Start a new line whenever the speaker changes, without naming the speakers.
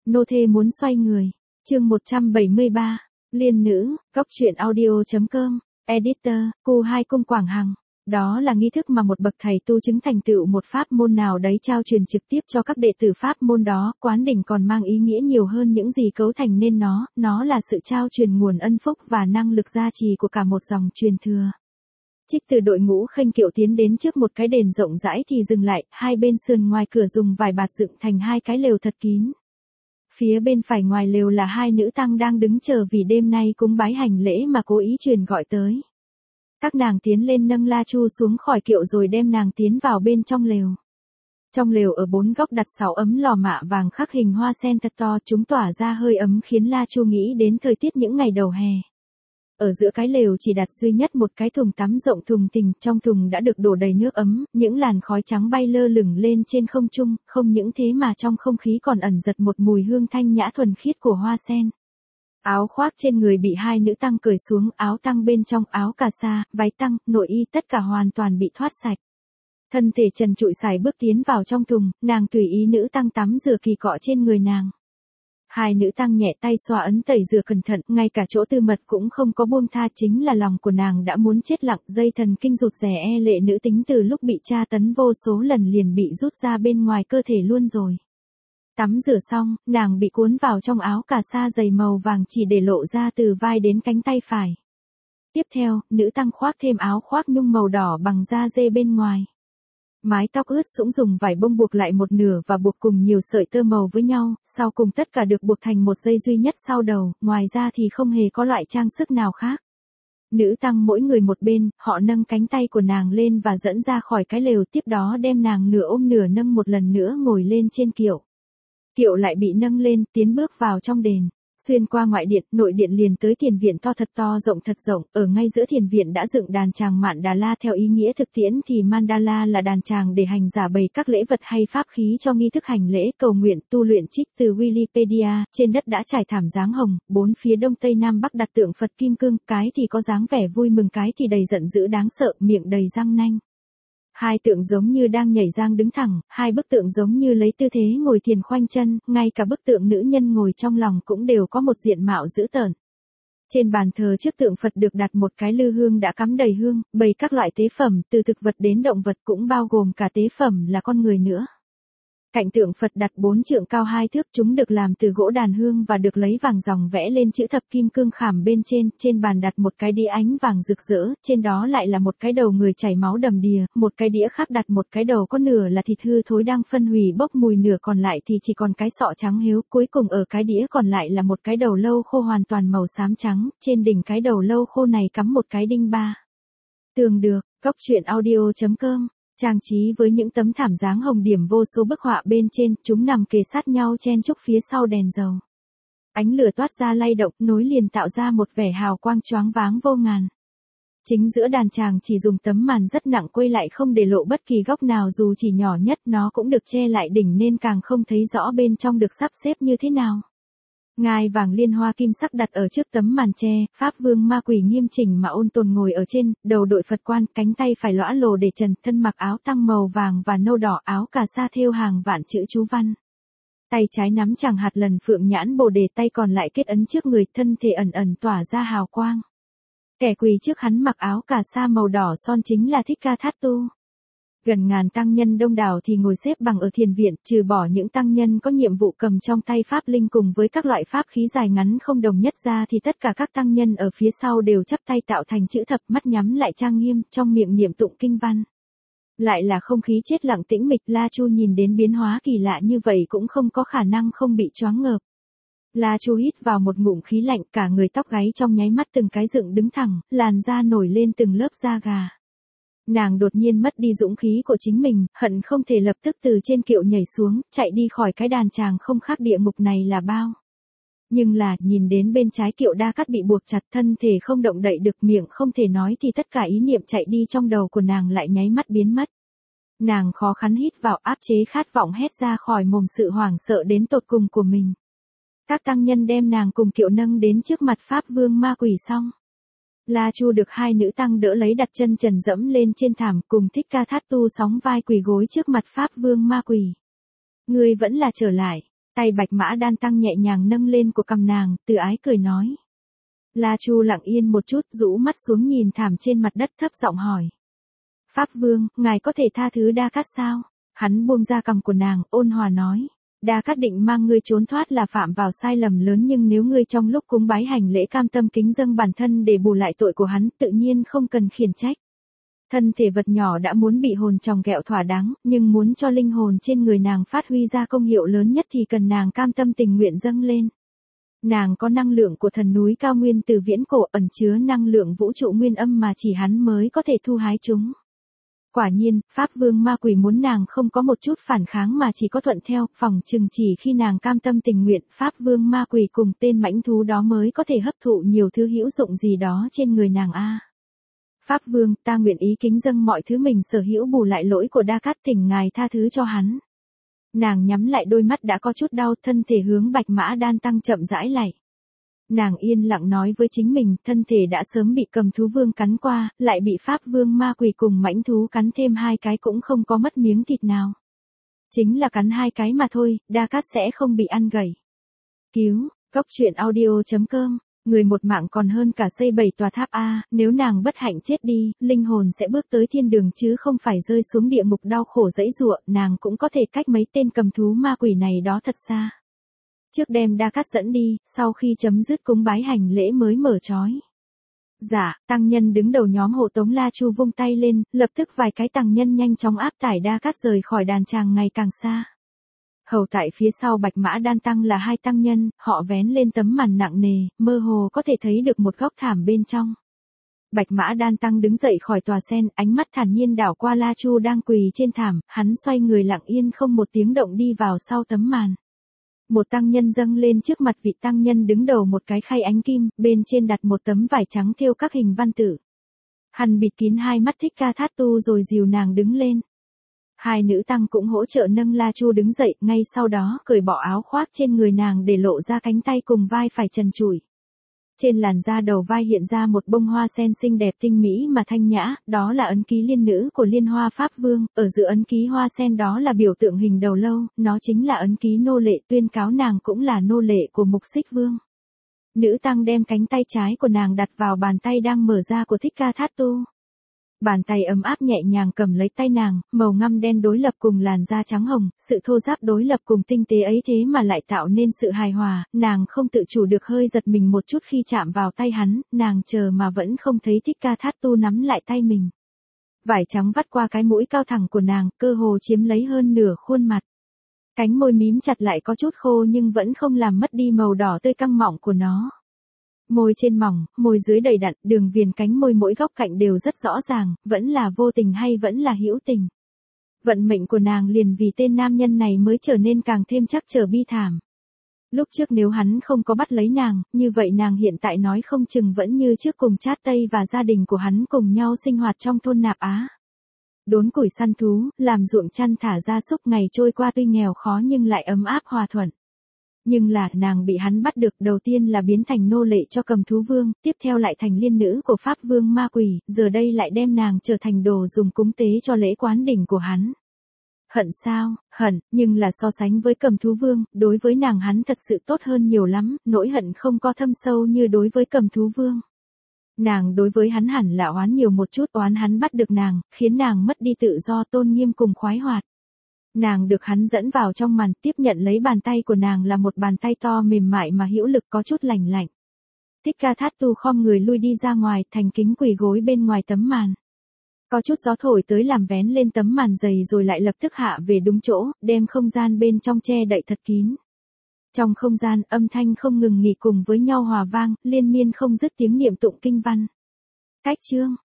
Nô thê muốn xoay người. Chương 173. Liên nữ, góc truyện audio.com. Editor, Q2 Cung Quảng Hằng. Đó là nghi thức mà một bậc thầy tu chứng thành tựu một pháp môn nào đấy trao truyền trực tiếp cho các đệ tử pháp môn đó. Quán đỉnh còn mang ý nghĩa nhiều hơn những gì cấu thành nên nó là sự trao truyền nguồn ân phúc và năng lực gia trì của cả một dòng truyền thừa. Trích từ đội ngũ khênh kiệu tiến đến trước một cái đền rộng rãi thì dừng lại, hai bên sườn ngoài cửa dùng vải bạt dựng thành hai cái lều thật kín. Phía bên phải ngoài lều là hai nữ tăng đang đứng chờ vì đêm nay cúng bái hành lễ mà cố ý truyền gọi tới. Các nàng tiến lên nâng La Chu xuống khỏi kiệu rồi đem nàng tiến vào bên trong lều. Trong lều ở bốn góc đặt 6 ấm lò mạ vàng khắc hình hoa sen thật to, chúng tỏa ra hơi ấm khiến La Chu nghĩ đến thời tiết những ngày đầu hè. Ở giữa cái lều chỉ đặt duy nhất một cái thùng tắm rộng thùng thình, trong thùng đã được đổ đầy nước ấm, những làn khói trắng bay lơ lửng lên trên không trung, không những thế mà trong không khí còn ẩn dật một mùi hương thanh nhã thuần khiết của hoa sen. Áo khoác trên người bị hai nữ tăng cởi xuống, áo tăng bên trong, áo cà sa, váy tăng, nội y tất cả hoàn toàn bị thoát sạch. Thân thể trần trụi sải bước tiến vào trong thùng, nàng tùy ý nữ tăng tắm rửa kỳ cọ trên người nàng. Hai nữ tăng nhẹ tay xoa ấn tẩy rửa cẩn thận, ngay cả chỗ tư mật cũng không có buông tha, chính là lòng của nàng đã muốn chết lặng, dây thần kinh rụt rè e lệ nữ tính từ lúc bị tra tấn vô số lần liền bị rút ra bên ngoài cơ thể luôn rồi. Tắm rửa xong, nàng bị cuốn vào trong áo cà sa dày màu vàng chỉ để lộ ra từ vai đến cánh tay phải. Tiếp theo, nữ tăng khoác thêm áo khoác nhung màu đỏ bằng da dê bên ngoài. Mái tóc ướt sũng dùng vải bông buộc lại một nửa và buộc cùng nhiều sợi tơ màu với nhau, sau cùng tất cả được buộc thành một dây duy nhất sau đầu, ngoài ra thì không hề có loại trang sức nào khác. Nữ tăng mỗi người một bên, họ nâng cánh tay của nàng lên và dẫn ra khỏi cái lều, tiếp đó đem nàng nửa ôm nửa nâng một lần nữa ngồi lên trên kiệu. Kiệu lại bị nâng lên, tiến bước vào trong đền. Xuyên qua ngoại điện, nội điện liền tới thiền viện to thật rộng, ở ngay giữa thiền viện đã dựng đàn tràng Mandala. Theo ý nghĩa thực tiễn thì Mandala là đàn tràng để hành giả bày các lễ vật hay pháp khí cho nghi thức hành lễ, cầu nguyện, tu luyện. Trích từ Wikipedia. Trên đất đã trải thảm dáng hồng, bốn phía đông tây nam bắc đặt tượng Phật kim cương, cái thì có dáng vẻ vui mừng, cái thì đầy giận dữ đáng sợ, miệng đầy răng nanh. Hai tượng giống như đang nhảy giang đứng thẳng, hai bức tượng giống như lấy tư thế ngồi thiền khoanh chân, ngay cả bức tượng nữ nhân ngồi trong lòng cũng đều có một diện mạo dữ tợn. Trên bàn thờ trước tượng Phật được đặt một cái lư hương đã cắm đầy hương, bày các loại tế phẩm, từ thực vật đến động vật, cũng bao gồm cả tế phẩm là con người nữa. Cạnh tượng Phật đặt 4 trượng cao 2 thước, chúng được làm từ gỗ đàn hương và được lấy vàng ròng vẽ lên chữ thập kim cương khảm bên trên bàn đặt một cái đĩa ánh vàng rực rỡ, trên đó lại là một cái đầu người chảy máu đầm đìa, một cái đĩa khác đặt một cái đầu có nửa là thịt hư thối đang phân hủy bốc mùi, nửa còn lại thì chỉ còn cái sọ trắng hiếu, cuối cùng ở cái đĩa còn lại là một cái đầu lâu khô hoàn toàn màu xám trắng, trên đỉnh cái đầu lâu khô này cắm một cái đinh ba. Tường được, góc truyện audio.com. Trang trí với những tấm thảm dáng hồng điểm vô số bức họa bên trên, chúng nằm kề sát nhau chen chúc phía sau đèn dầu. Ánh lửa toát ra lay động, nối liền tạo ra một vẻ hào quang choáng váng vô ngàn. Chính giữa đàn tràng chỉ dùng tấm màn rất nặng quây lại không để lộ bất kỳ góc nào dù chỉ nhỏ nhất, nó cũng được che lại đỉnh nên càng không thấy rõ bên trong được sắp xếp như thế nào. Ngai vàng liên hoa kim sắc đặt ở trước tấm màn tre, Pháp Vương Ma Quỷ nghiêm chỉnh mà ôn tồn ngồi ở trên, đầu đội Phật quan, cánh tay phải lõa lồ để trần, thân mặc áo tăng màu vàng và nâu đỏ, áo cà sa thêu hàng vạn chữ chú văn. Tay trái nắm chàng hạt lần phượng nhãn bồ đề, tay còn lại kết ấn trước người, thân thể ẩn ẩn tỏa ra hào quang. Kẻ quỳ trước hắn mặc áo cà sa màu đỏ son chính là Thích Ca Thát Tu. Gần ngàn tăng nhân đông đảo thì ngồi xếp bằng ở thiền viện, trừ bỏ những tăng nhân có nhiệm vụ cầm trong tay pháp linh cùng với các loại pháp khí dài ngắn không đồng nhất ra thì tất cả các tăng nhân ở phía sau đều chắp tay tạo thành chữ thập, mắt nhắm lại trang nghiêm, trong miệng niệm tụng kinh văn. Lại là không khí chết lặng tĩnh mịch, La Chu nhìn đến biến hóa kỳ lạ như vậy cũng không có khả năng không bị choáng ngợp. La Chu hít vào một ngụm khí lạnh, cả người tóc gáy trong nháy mắt từng cái dựng đứng thẳng, làn da nổi lên từng lớp da gà. Nàng đột nhiên mất đi dũng khí của chính mình, hận không thể lập tức từ trên kiệu nhảy xuống, chạy đi khỏi cái đàn tràng không khác địa ngục này là bao. Nhưng là, nhìn đến bên trái kiệu đa cắt bị buộc chặt, thân thể không động đậy được, miệng không thể nói thì tất cả ý niệm chạy đi trong đầu của nàng lại nháy mắt biến mất. Nàng khó khăn hít vào, áp chế khát vọng hét ra khỏi mồm sự hoảng sợ đến tột cùng của mình. Các tăng nhân đem nàng cùng kiệu nâng đến trước mặt Pháp Vương Ma Quỷ xong. La Chu được hai nữ tăng đỡ lấy đặt chân trần dẫm lên trên thảm, cùng Thích Ca Thát Tu sóng vai quỳ gối trước mặt Pháp Vương Ma Quỷ. Ngươi vẫn là trở lại. Tay Bạch Mã Đan Tăng nhẹ nhàng nâng lên của cằm nàng, từ ái cười nói. La Chu lặng yên một chút, rũ mắt xuống nhìn thảm trên mặt đất thấp giọng hỏi. Pháp Vương, ngài có thể tha thứ Đa Cát sao? Hắn buông ra cằm của nàng, ôn hòa nói. Đa Cát định mang ngươi trốn thoát là phạm vào sai lầm lớn, nhưng nếu ngươi trong lúc cúng bái hành lễ cam tâm kính dâng bản thân để bù lại tội của hắn, tự nhiên không cần khiển trách. Thân thể vật nhỏ đã muốn bị hồn tròng ghẹo thỏa đáng, nhưng muốn cho linh hồn trên người nàng phát huy ra công hiệu lớn nhất thì cần nàng cam tâm tình nguyện dâng lên. Nàng có năng lượng của thần núi cao nguyên từ viễn cổ, ẩn chứa năng lượng vũ trụ nguyên âm mà chỉ hắn mới có thể thu hái chúng. Quả nhiên, Pháp Vương ma quỷ muốn nàng không có một chút phản kháng mà chỉ có thuận theo, phỏng chừng chỉ khi nàng cam tâm tình nguyện, Pháp Vương ma quỷ cùng tên mãnh thú đó mới có thể hấp thụ nhiều thứ hữu dụng gì đó trên người nàng a. Pháp Vương, ta nguyện ý kính dâng mọi thứ mình sở hữu bù lại lỗi của Đa Cát, thỉnh ngài tha thứ cho hắn. Nàng nhắm lại đôi mắt đã có chút đau, thân thể hướng Bạch Mã Đan Tăng chậm rãi lại. Nàng yên lặng nói với chính mình, thân thể đã sớm bị cầm thú vương cắn qua, lại bị Pháp Vương ma quỷ cùng mãnh thú cắn thêm 2 cái cũng không có mất miếng thịt nào. Chính là cắn 2 cái mà thôi, Đa Cát sẽ không bị ăn gãy. Cứu, Góc Truyện Audio.com, người một mạng còn hơn cả xây 7 tòa tháp a, nếu nàng bất hạnh chết đi, linh hồn sẽ bước tới thiên đường chứ không phải rơi xuống địa ngục đau khổ dẫy giụa, nàng cũng có thể cách mấy tên cầm thú ma quỷ này đó thật xa. Trước đem Đa Cát dẫn đi, sau khi chấm dứt cúng bái hành lễ mới mở trói. Dạ, tăng nhân đứng đầu nhóm hộ tống La Chu vung tay lên, lập tức vài cái tăng nhân nhanh chóng áp tải Đa Cát rời khỏi đàn tràng ngày càng xa. Hầu tại phía sau Bạch Mã Đan Tăng là 2 tăng nhân, họ vén lên tấm màn nặng nề, mơ hồ có thể thấy được một góc thảm bên trong. Bạch Mã Đan Tăng đứng dậy khỏi tòa sen, ánh mắt thản nhiên đảo qua La Chu đang quỳ trên thảm, hắn xoay người lặng yên không một tiếng động đi vào sau tấm màn. Một tăng nhân dâng lên trước mặt vị tăng nhân đứng đầu một cái khay ánh kim, bên trên đặt một tấm vải trắng thêu các hình văn tự. Hắn bịt kín 2 mắt Thích Ca Thát Tu rồi dìu nàng đứng lên. 2 nữ tăng cũng hỗ trợ nâng La Chu đứng dậy, ngay sau đó cởi bỏ áo khoác trên người nàng để lộ ra cánh tay cùng vai phải trần trụi. Trên làn da đầu vai hiện ra một bông hoa sen xinh đẹp tinh mỹ mà thanh nhã, đó là ấn ký liên nữ của Liên Hoa Pháp Vương, ở giữa ấn ký hoa sen đó là biểu tượng hình đầu lâu, nó chính là ấn ký nô lệ, tuyên cáo nàng cũng là nô lệ của Mục Xích Vương. Nữ tăng đem cánh tay trái của nàng đặt vào bàn tay đang mở ra của Thích Ca Thát Tu. Bàn tay ấm áp nhẹ nhàng cầm lấy tay nàng, màu ngăm đen đối lập cùng làn da trắng hồng, sự thô ráp đối lập cùng tinh tế ấy thế mà lại tạo nên sự hài hòa, nàng không tự chủ được hơi giật mình một chút khi chạm vào tay hắn, nàng chờ mà vẫn không thấy Thích Ca Thát Tu nắm lại tay mình. Vải trắng vắt qua cái mũi cao thẳng của nàng, cơ hồ chiếm lấy hơn nửa khuôn mặt. Cánh môi mím chặt lại có chút khô nhưng vẫn không làm mất đi màu đỏ tươi căng mọng của nó. Môi trên mỏng, môi dưới đầy đặn, đường viền cánh môi mỗi góc cạnh đều rất rõ ràng, vẫn là vô tình hay vẫn là hữu tình. Vận mệnh của nàng liền vì tên nam nhân này mới trở nên càng thêm trắc trở bi thảm. Lúc trước nếu hắn không có bắt lấy nàng, như vậy nàng hiện tại nói không chừng vẫn như trước cùng Chát Tây và gia đình của hắn cùng nhau sinh hoạt trong thôn Nạp Á. Đốn củi săn thú, làm ruộng chăn thả gia súc, ngày trôi qua tuy nghèo khó nhưng lại ấm áp hòa thuận. Nhưng là, nàng bị hắn bắt được, đầu tiên là biến thành nô lệ cho cầm thú vương, tiếp theo lại thành liên nữ của Pháp Vương ma quỷ, giờ đây lại đem nàng trở thành đồ dùng cúng tế cho lễ quán đỉnh của hắn. Hận sao, hận, nhưng là so sánh với cầm thú vương, đối với nàng hắn thật sự tốt hơn nhiều lắm, nỗi hận không có thâm sâu như đối với cầm thú vương. Nàng đối với hắn hẳn là oán nhiều một chút, oán hắn bắt được nàng, khiến nàng mất đi tự do tôn nghiêm cùng khoái hoạt. Nàng được hắn dẫn vào trong màn, tiếp nhận lấy bàn tay của nàng là một bàn tay to mềm mại mà hữu lực có chút lành lạnh. Thích Ca Thát Tu khom người lui đi ra ngoài, thành kính quỳ gối bên ngoài tấm màn. Có chút gió thổi tới làm vén lên tấm màn dày rồi lại lập tức hạ về đúng chỗ, đem không gian bên trong che đậy thật kín. Trong không gian, âm thanh không ngừng nghỉ cùng với nhau hòa vang, liên miên không dứt tiếng niệm tụng kinh văn. Cách chương